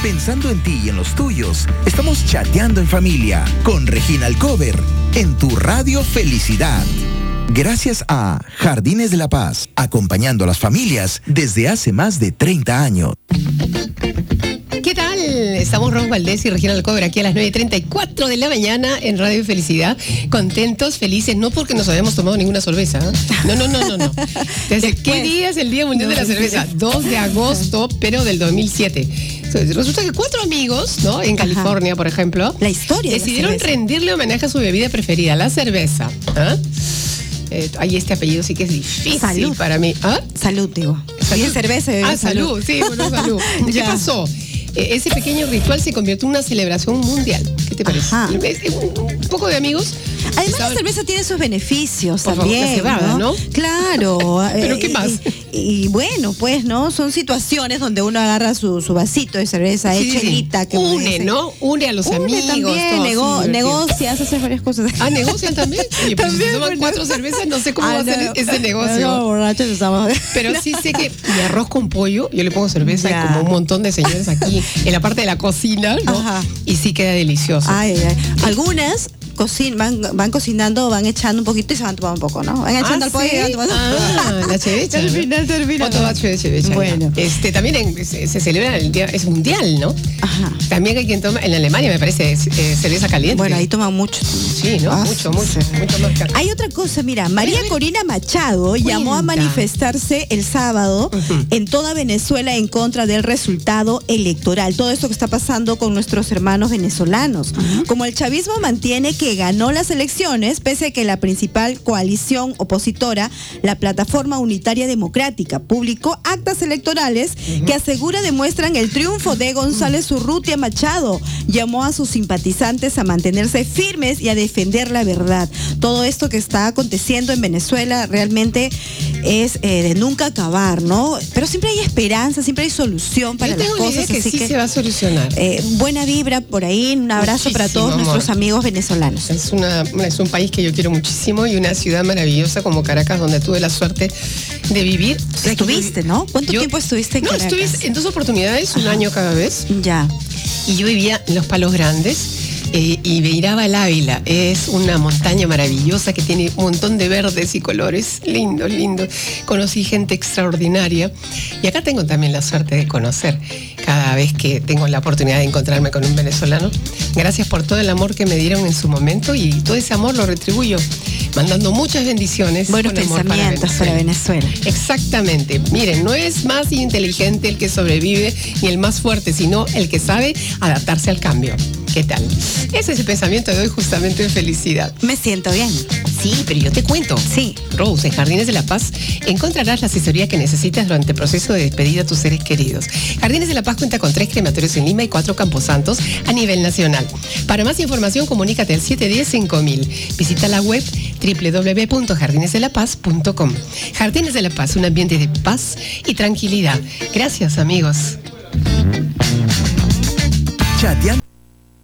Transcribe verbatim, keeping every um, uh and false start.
Pensando en ti y en los tuyos, estamos chateando en familia con Regina Alcover en tu Radio Felicidad. Gracias a Jardines de la Paz, acompañando a las familias desde hace más de treinta años. ¿Qué tal? Estamos Ros Valdés y Regina Alcover aquí a las nueve y treinta y cuatro de la mañana en Radio Felicidad. Contentos, felices, no porque nos hayamos tomado ninguna cerveza. ¿eh? No, no, no, no, no. Desde, ¿qué día es el Día Mundial no, de la Cerveza? dos de agosto, pero del dos mil siete. Resulta que cuatro amigos, ¿no? En California, Ajá. por ejemplo, la historia decidieron de la rendirle homenaje a su bebida preferida, la cerveza. ¿Ah? Eh, ay, este apellido sí que es difícil salud. para mí. ¿Ah? Salud, digo. ¿Salud? cerveza. Ah, salud. salud, sí, bueno, salud. ¿Qué pasó? Eh, ese pequeño ritual se convirtió en una celebración mundial. ¿Qué te parece? Un, un poco de amigos. Además, la cerveza tiene sus beneficios Por también. Favor, la cebada, ¿no? ¿no? Claro. ¿Pero qué más? Y, y bueno, pues, ¿no? Son situaciones donde uno agarra su, su vasito de cerveza sí, hechelita. Sí. Que une, ¿no? Une a los Une amigos. También, nego negocias, haces varias cosas. Ah, ¿negocian también? Oye, pues también, si toman bueno. cuatro cervezas, no sé cómo ah, va a ser no, ese negocio. No, borrachos estamos. Pero sí sé que mi arroz con pollo, yo le pongo cerveza ya. y como un montón de señores aquí en la parte de la cocina, ¿no? Ajá. Y sí queda delicioso. Ay, ay. Algunas cocin van, van cocinando, van echando un poquito y se van tomando un poco, ¿no? Van echando ah, al pollo ¿sí? y van tomando. Ah, la chevecha. Termina, termina. Otro bacho de chevecha. Bueno. Este, también en, se, se celebra el día, es mundial, ¿no? Ajá. También hay quien toma, en Alemania me parece, es, eh, cerveza caliente. Bueno, ahí toman mucho. Sí, ¿no? Ah, mucho, mucho, sí. mucho más caro. Hay otra cosa, mira, María Corina Machado Cuenta. llamó a manifestarse el sábado uh-huh. en toda Venezuela en contra del resultado electoral. Todo esto que está pasando con nuestros hermanos venezolanos. Uh-huh. Como el chavismo mantiene que ganó las elecciones, pese a que la principal coalición opositora, la Plataforma Unitaria Democrática, publicó actas electorales uh-huh. que asegura demuestran el triunfo de González Urrutia Machado. Llamó a sus simpatizantes a mantenerse firmes y a defender la verdad. Todo esto que está aconteciendo en Venezuela realmente es eh, de nunca acabar, ¿no? Pero siempre hay esperanza, siempre hay solución para Yo tengo las cosas. Idea que así sí que se va a solucionar. Eh, buena vibra por ahí, un abrazo Muchísimo, para todos amor. nuestros amigos venezolanos. Es una Es un país que yo quiero muchísimo y una ciudad maravillosa como Caracas, donde tuve la suerte de vivir. Estuviste, ¿no? ¿Cuánto yo, tiempo estuviste en no, Caracas? No, estuve en dos oportunidades, un Ajá. año cada vez. Ya. Y yo vivía en Los Palos Grandes eh, y miraba el Ávila. Es una montaña maravillosa que tiene un montón de verdes y colores. Lindo, lindo. Conocí gente extraordinaria. Y acá tengo también la suerte de conocer cada vez que tengo la oportunidad de encontrarme con un venezolano. Gracias por todo el amor que me dieron en su momento y todo ese amor lo retribuyo mandando muchas bendiciones. Buenos pensamientos para Venezuela. para Venezuela. Exactamente. Miren, no es más inteligente el que sobrevive ni el más fuerte, sino el que sabe adaptarse al cambio. ¿Qué tal? Ese es el pensamiento de hoy justamente en felicidad. Me siento bien. Sí, pero yo te cuento. Sí. Rose, en Jardines de la Paz encontrarás la asesoría que necesitas durante el proceso de despedida a tus seres queridos. Jardines de la Paz cuenta con tres crematorios en Lima y cuatro camposantos a nivel nacional. Para más información, comunícate al siete uno cero cinco mil. Visita la web doble u doble u doble u punto jardines de la paz punto com. Jardines de la Paz, un ambiente de paz y tranquilidad. Gracias, amigos. Chateando.